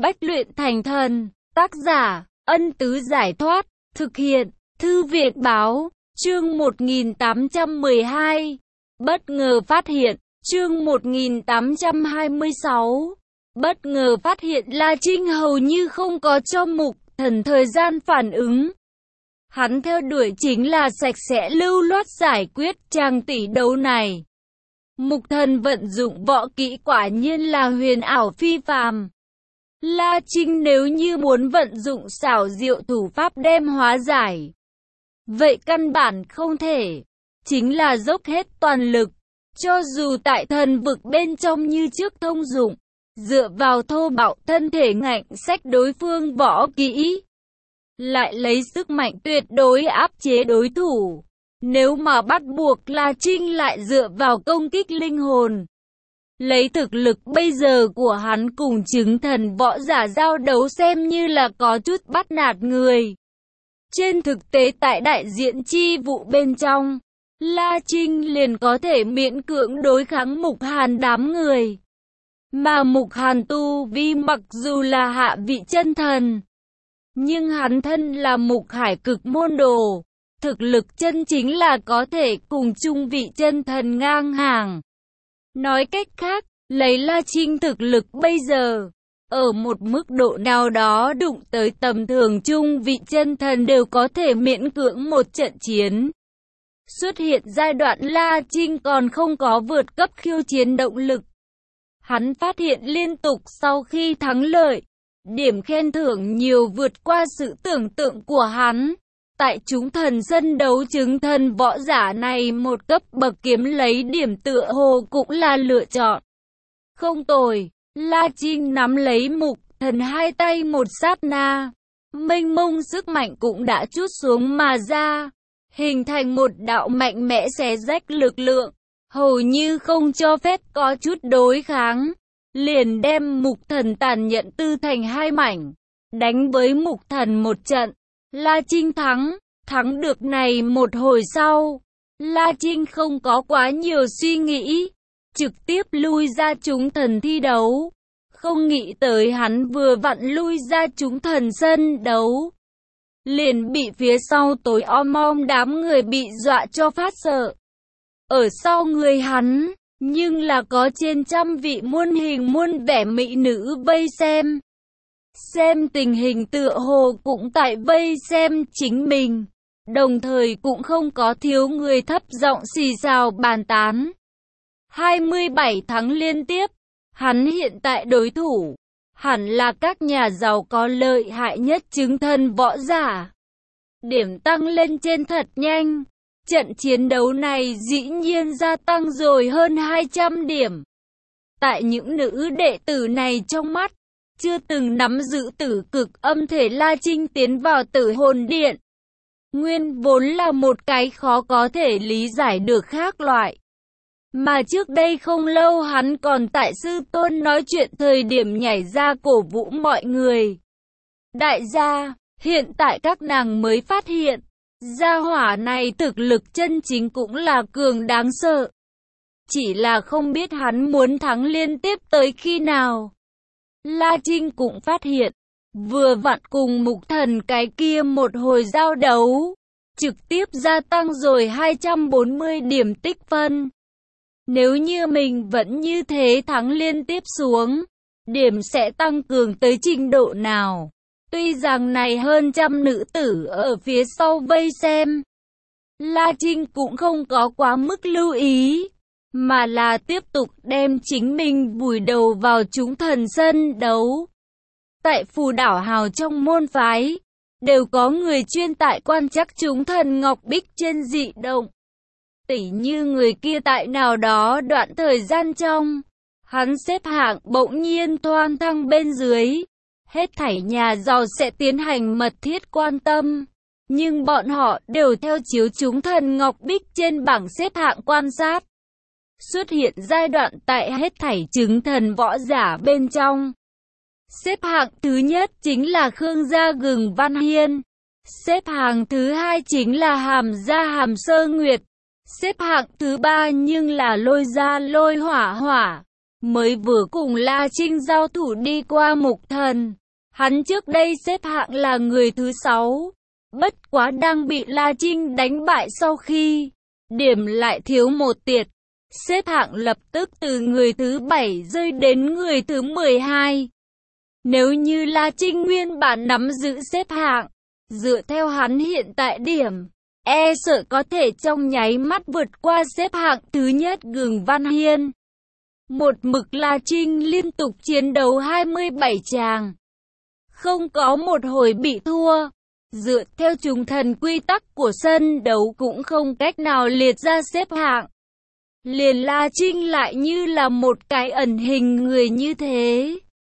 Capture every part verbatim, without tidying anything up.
Bách luyện thành thần, tác giả, Ân Tứ Giải Thoát, thực hiện, Thư Viện Báo, chương một nghìn tám trăm mười hai, bất ngờ phát hiện, chương một nghìn tám trăm hai mươi sáu, bất ngờ phát hiện La Trinh hầu như không có cho Mục Thần thời gian phản ứng. Hắn theo đuổi chính là sạch sẽ lưu loát giải quyết chàng tỷ đấu này. Mục Thần vận dụng võ kỹ quả nhiên là huyền ảo phi phàm. La Trinh nếu như muốn vận dụng xảo diệu thủ pháp đem hóa giải, vậy căn bản không thể, chính là dốc hết toàn lực, cho dù tại thần vực bên trong như trước thông dụng, dựa vào thô bạo thân thể ngạnh xách đối phương võ kỹ, lại lấy sức mạnh tuyệt đối áp chế đối thủ. Nếu mà bắt buộc La Trinh lại dựa vào công kích linh hồn, lấy thực lực bây giờ của hắn cùng chứng thần võ giả giao đấu xem như là có chút bắt nạt người. Trên thực tế tại đại diện chi vụ bên trong, La Trinh liền có thể miễn cưỡng đối kháng Mục Hàn đám người. Mà Mục Hàn tu vi mặc dù là hạ vị chân thần, nhưng hắn thân là Mục Hải cực môn đồ, thực lực chân chính là có thể cùng trung vị chân thần ngang hàng. Nói cách khác, lấy La Trinh thực lực bây giờ, ở một mức độ nào đó đụng tới tầm thường trung vị chân thần đều có thể miễn cưỡng một trận chiến. Xuất hiện giai đoạn La Trinh còn không có vượt cấp khiêu chiến động lực. Hắn phát hiện liên tục sau khi thắng lợi, điểm khen thưởng nhiều vượt qua sự tưởng tượng của hắn. Tại chúng thần sân đấu chứng thần võ giả này một cấp bậc kiếm lấy điểm tựa hồ cũng là lựa chọn. Không tồi, La Trinh nắm lấy Mục Thần hai tay một sát na, mênh mông sức mạnh cũng đã trút xuống mà ra, hình thành một đạo mạnh mẽ xé rách lực lượng, hầu như không cho phép có chút đối kháng, liền đem Mục Thần tàn nhận tư thành hai mảnh, đánh với Mục Thần một trận. La Trinh thắng, thắng được này một hồi sau, La Trinh không có quá nhiều suy nghĩ, trực tiếp lui ra chúng thần thi đấu. Không nghĩ tới hắn vừa vặn lui ra chúng thần sân đấu, liền bị phía sau tối om om đám người bị dọa cho phát sợ. Ở sau người hắn, nhưng là có trên trăm vị muôn hình muôn vẻ mỹ nữ vây xem. Xem tình hình tựa hồ cũng tại vây xem chính mình, đồng thời cũng không có thiếu người thấp giọng xì xào bàn tán. hai mươi bảy tháng liên tiếp, hắn hiện tại đối thủ, hẳn là các nhà giàu có lợi hại nhất chứng thần võ giả. Điểm tăng lên trên thật nhanh, trận chiến đấu này dĩ nhiên gia tăng rồi hơn hai trăm điểm. Tại những nữ đệ tử này trong mắt, chưa từng nắm giữ tử cực âm thể La Trinh tiến vào tử hồn điện, nguyên vốn là một cái khó có thể lý giải được khác loại. Mà trước đây không lâu hắn còn tại sư tôn nói chuyện thời điểm nhảy ra cổ vũ mọi người. Đại gia, hiện tại các nàng mới phát hiện, gia hỏa này thực lực chân chính cũng là cường đáng sợ. Chỉ là không biết hắn muốn thắng liên tiếp tới khi nào. La Trinh cũng phát hiện, vừa vặn cùng Mục Thần cái kia một hồi giao đấu, trực tiếp gia tăng rồi hai trăm bốn mươi điểm tích phân. Nếu như mình vẫn như thế thắng liên tiếp xuống, điểm sẽ tăng cường tới trình độ nào? Tuy rằng này hơn trăm nữ tử ở phía sau vây xem, La Trinh cũng không có quá mức lưu ý, mà là tiếp tục đem chính mình vùi đầu vào chúng thần sân đấu. Tại phù đảo hào trong môn phái, đều có người chuyên tại quan trắc chúng thần ngọc bích trên dị động. Tỉ như người kia tại nào đó đoạn thời gian trong, hắn xếp hạng bỗng nhiên thoang thăng bên dưới. Hết thảy nhà giàu sẽ tiến hành mật thiết quan tâm, nhưng bọn họ đều theo chiếu chúng thần ngọc bích trên bảng xếp hạng quan sát. Xuất hiện giai đoạn tại hết thảy chứng thần võ giả bên trong. Xếp hạng thứ nhất chính là Khương Gia Gừng Văn Hiên. Xếp hạng thứ hai chính là Hàm Gia Hàm Sơ Nguyệt. Xếp hạng thứ ba nhưng là Lôi Gia Lôi Hỏa Hỏa. mới vừa cùng La Trinh giao thủ đi qua Mục Thần. Hắn trước đây xếp hạng là người thứ sáu, bất quá đang bị La Trinh đánh bại sau khi điểm lại thiếu một tiệt. Xếp hạng lập tức từ người thứ bảy rơi đến người thứ mười hai. Nếu như La Trinh nguyên bản nắm giữ xếp hạng, dựa theo hắn hiện tại điểm, e sợ có thể trong nháy mắt vượt qua xếp hạng thứ nhất Gừng Văn Hiên. Một mực La Trinh liên tục chiến đấu hai mươi bảy tràng, không có một hồi bị thua. Dựa theo trùng thần quy tắc của sân đấu cũng không cách nào liệt ra xếp hạng. Liền La Trinh lại như là một cái ẩn hình người như thế,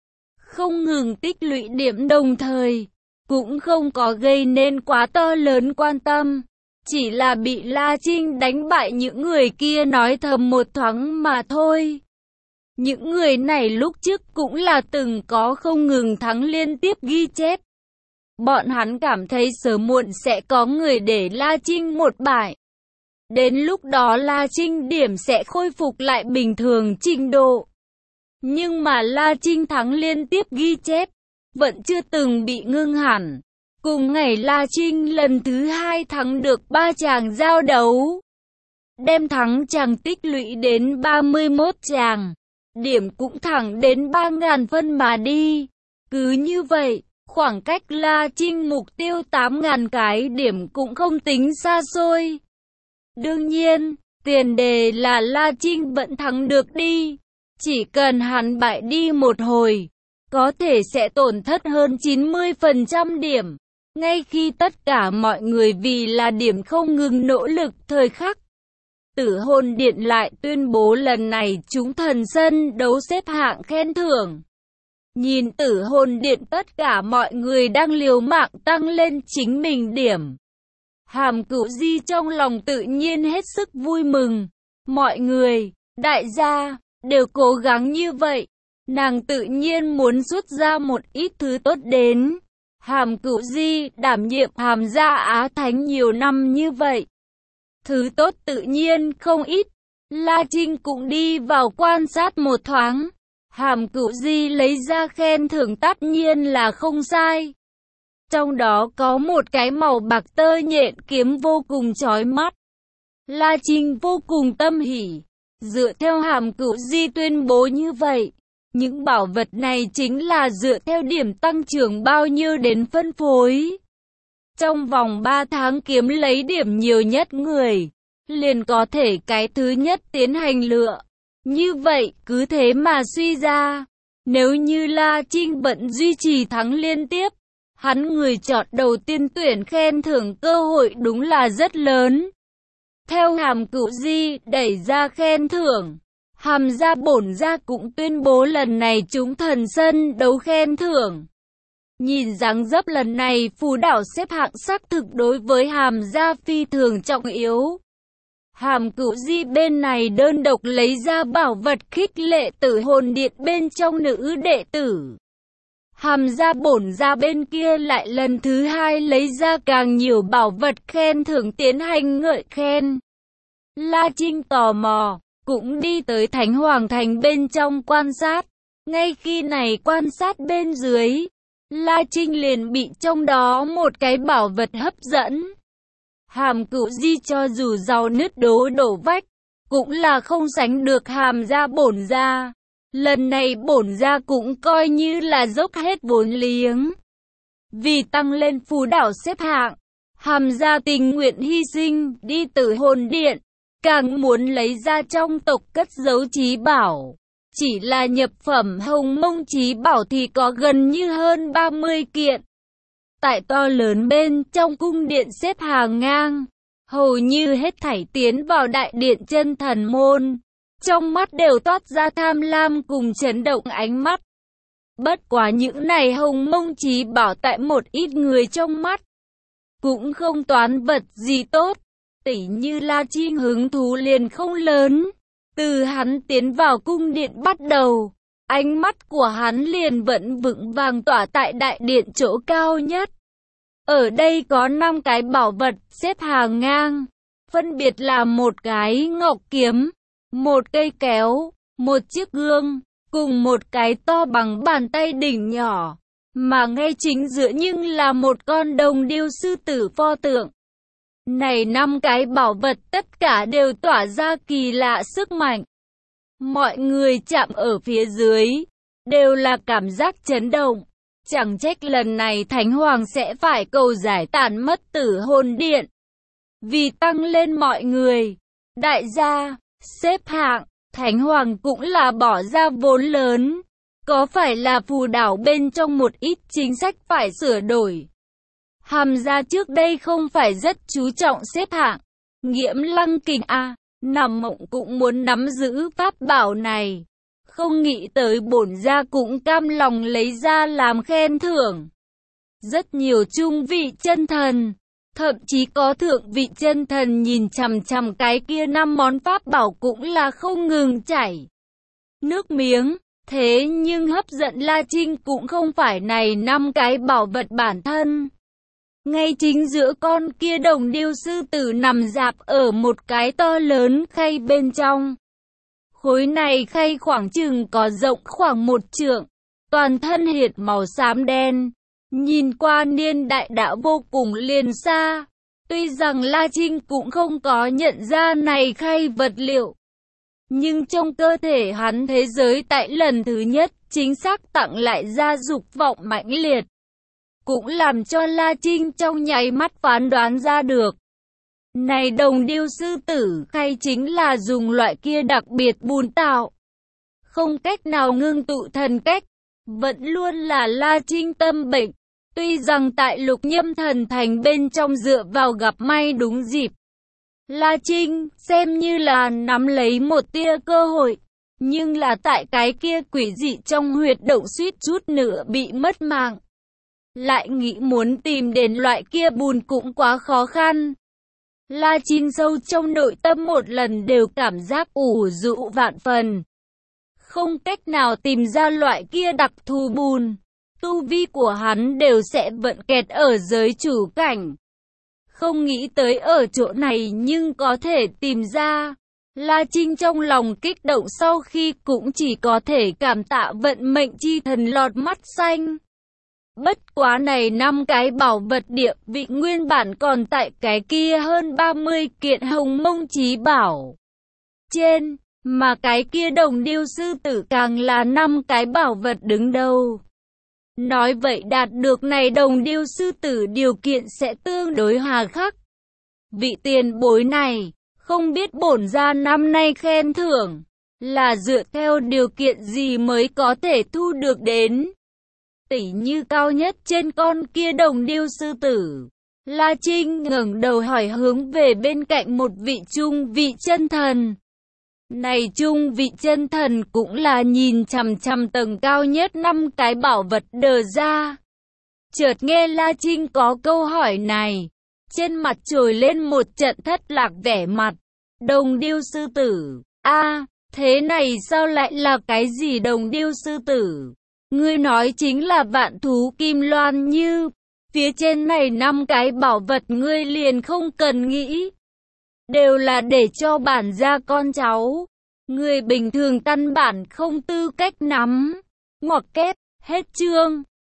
không ngừng tích lũy điểm đồng thời, cũng không có gây nên quá to lớn quan tâm. Chỉ là bị La Trinh đánh bại những người kia nói thầm một thoáng mà thôi. Những người này lúc trước cũng là từng có không ngừng thắng liên tiếp ghi chép. Bọn hắn cảm thấy sớm muộn sẽ có người để La Trinh một bại. Đến lúc đó La Trinh điểm sẽ khôi phục lại bình thường trình độ. Nhưng mà La Trinh thắng liên tiếp ghi chép, vẫn chưa từng bị ngưng hẳn. Cùng ngày La Trinh lần thứ hai thắng được ba chàng giao đấu, đem thắng chàng tích lũy đến ba mươi mốt chàng, điểm cũng thẳng đến ba nghìn phân mà đi. Cứ như vậy, khoảng cách La Trinh mục tiêu tám nghìn cái điểm cũng không tính xa xôi. Đương nhiên, tiền đề là La Trinh vẫn thắng được đi. Chỉ cần hắn bại đi một hồi, có thể sẽ tổn thất hơn chín mươi phần trăm điểm. Ngay khi tất cả mọi người vì là điểm không ngừng nỗ lực thời khắc, Tử Hồn Điện lại tuyên bố lần này chúng thần sân đấu xếp hạng khen thưởng. Nhìn Tử Hồn Điện tất cả mọi người đang liều mạng tăng lên chính mình điểm, Hàm Cửu Di trong lòng tự nhiên hết sức vui mừng. Mọi người, đại gia, đều cố gắng như vậy, nàng tự nhiên muốn rút ra một ít thứ tốt đến. Hàm Cửu Di đảm nhiệm Hàm gia Á Thánh nhiều năm như vậy, thứ tốt tự nhiên không ít. La Trinh cũng đi vào quan sát một thoáng. Hàm Cửu Di lấy ra khen thưởng tất nhiên là không sai. Trong đó có một cái màu bạc tơ nhện kiếm vô cùng chói mắt. La Trinh vô cùng tâm hỉ. Dựa theo Hàm Cửu Di tuyên bố như vậy, những bảo vật này chính là dựa theo điểm tăng trưởng bao nhiêu đến phân phối. Trong vòng ba tháng kiếm lấy điểm nhiều nhất người, liền có thể cái thứ nhất tiến hành lựa. Như vậy, cứ thế mà suy ra, nếu như La Trinh vẫn duy trì thắng liên tiếp, hắn người chọn đầu tiên tuyển khen thưởng cơ hội đúng là rất lớn. Theo Hàm Cửu Di đẩy ra khen thưởng, Hàm gia bổn gia cũng tuyên bố lần này chúng thần sân đấu khen thưởng. Nhìn dáng dấp lần này phù đảo xếp hạng xác thực đối với Hàm gia phi thường trọng yếu. Hàm Cửu Di bên này đơn độc lấy ra bảo vật khích lệ Tử Hồn Điện bên trong nữ đệ tử. Hàm gia bổn gia bên kia lại lần thứ hai lấy ra càng nhiều bảo vật khen thưởng tiến hành ngợi khen. La Trinh tò mò, cũng đi tới Thánh Hoàng Thành bên trong quan sát. Ngay khi này quan sát bên dưới, La Trinh liền bị trong đó một cái bảo vật hấp dẫn. Hàm Cửu Di cho dù giàu nứt đố đổ vách, cũng là không sánh được Hàm gia bổn gia. Lần này bổn gia cũng coi như là dốc hết vốn liếng. Vì tăng lên phù đảo xếp hạng, Hàm gia tình nguyện hy sinh đi Tử Hồn Điện, càng muốn lấy ra trong tộc cất giấu trí bảo. Chỉ là nhập phẩm Hồng Mông trí bảo thì có gần như hơn ba mươi kiện. Tại to lớn bên trong cung điện xếp hàng ngang, hầu như hết thảy tiến vào đại điện chân thần môn, trong mắt đều toát ra tham lam cùng chấn động ánh mắt. Bất quá những này Hồng Mông trí bảo tại một ít người trong mắt, cũng không toán vật gì tốt, tỉ như La Trinh hứng thú liền không lớn. Từ hắn tiến vào cung điện bắt đầu, ánh mắt của hắn liền vẫn vững vàng tỏa tại đại điện chỗ cao nhất. Ở đây có năm cái bảo vật xếp hàng ngang, phân biệt là một cái ngọc kiếm, một cây kéo, một chiếc gương, cùng một cái to bằng bàn tay đỉnh nhỏ, mà ngay chính giữa nhưng là một con đồng điêu sư tử pho tượng. Này năm cái bảo vật tất cả đều tỏa ra kỳ lạ sức mạnh. Mọi người chạm ở phía dưới, đều là cảm giác chấn động. Chẳng trách lần này Thánh Hoàng sẽ phải cầu giải tản mất tử hồn điện. Vì tăng lên mọi người, đại gia, xếp hạng, Thánh Hoàng cũng là bỏ ra vốn lớn. Có phải là phù đảo bên trong một ít chính sách phải sửa đổi? Hàm gia trước đây không phải rất chú trọng xếp hạng. Nghiễm Lăng Kình a, nằm mộng cũng muốn nắm giữ pháp bảo này. Không nghĩ tới bổn gia cũng cam lòng lấy ra làm khen thưởng. Rất nhiều trung vị chân thần, thậm chí có thượng vị chân thần nhìn chằm chằm cái kia năm món pháp bảo cũng là không ngừng chảy nước miếng. Thế nhưng hấp dẫn La Trinh cũng không phải này năm cái bảo vật bản thân. Ngay chính giữa con kia đồng điêu sư tử nằm rạp ở một cái to lớn khay bên trong. Khối này khay khoảng chừng có rộng khoảng một trượng, toàn thân hiệt màu xám đen, nhìn qua niên đại đã vô cùng liền xa. Tuy rằng La Trinh cũng không có nhận ra này khay vật liệu, nhưng trong cơ thể hắn thế giới tại lần thứ nhất chính xác tặng lại ra dục vọng mãnh liệt, cũng làm cho La Trinh trong nháy mắt phán đoán ra được. Này đồng điêu sư tử khay chính là dùng loại kia đặc biệt bùn tạo, không cách nào ngưng tụ thần cách, vẫn luôn là La Trinh tâm bệnh. Tuy rằng tại Lục Nhâm Thần Thành bên trong dựa vào gặp may đúng dịp, La Trinh xem như là nắm lấy một tia cơ hội, nhưng là tại cái kia quỷ dị trong huyệt động suýt chút nữa bị mất mạng. Lại nghĩ muốn tìm đến loại kia bùn cũng quá khó khăn. La Trinh sâu trong nội tâm một lần đều cảm giác ủ rũ vạn phần. Không cách nào tìm ra loại kia đặc thù bùn. Tu vi của hắn đều sẽ vận kẹt ở giới chủ cảnh. Không nghĩ tới ở chỗ này nhưng có thể tìm ra. La Trinh trong lòng kích động sau khi cũng chỉ có thể cảm tạ vận mệnh chi thần lọt mắt xanh. Bất quá này năm cái bảo vật địa vị nguyên bản còn tại cái kia hơn ba mươi kiện hồng mông chí bảo trên, mà cái kia đồng điêu sư tử càng là năm cái bảo vật đứng đầu. Nói vậy đạt được này đồng điêu sư tử điều kiện sẽ tương đối hà khắc. Vị tiền bối này, không biết bổn gia năm nay khen thưởng là dựa theo điều kiện gì mới có thể thu được đến. Tỷ như cao nhất trên con kia đồng điêu sư tử. La Trinh ngẩng đầu hỏi hướng về bên cạnh một vị trung vị chân thần. Này trung vị chân thần cũng là nhìn chằm chằm tầng cao nhất năm cái bảo vật đờ ra. Chợt nghe La Trinh có câu hỏi này, trên mặt trồi lên một trận thất lạc vẻ mặt. Đồng điêu sư tử, a thế này sao lại là cái gì đồng điêu sư tử? Ngươi nói chính là vạn thú kim loan như, phía trên này năm cái bảo vật ngươi liền không cần nghĩ. Đều là để cho bản gia con cháu. Người bình thường căn bản không tư cách nắm. Ngoặc kép, hết chương.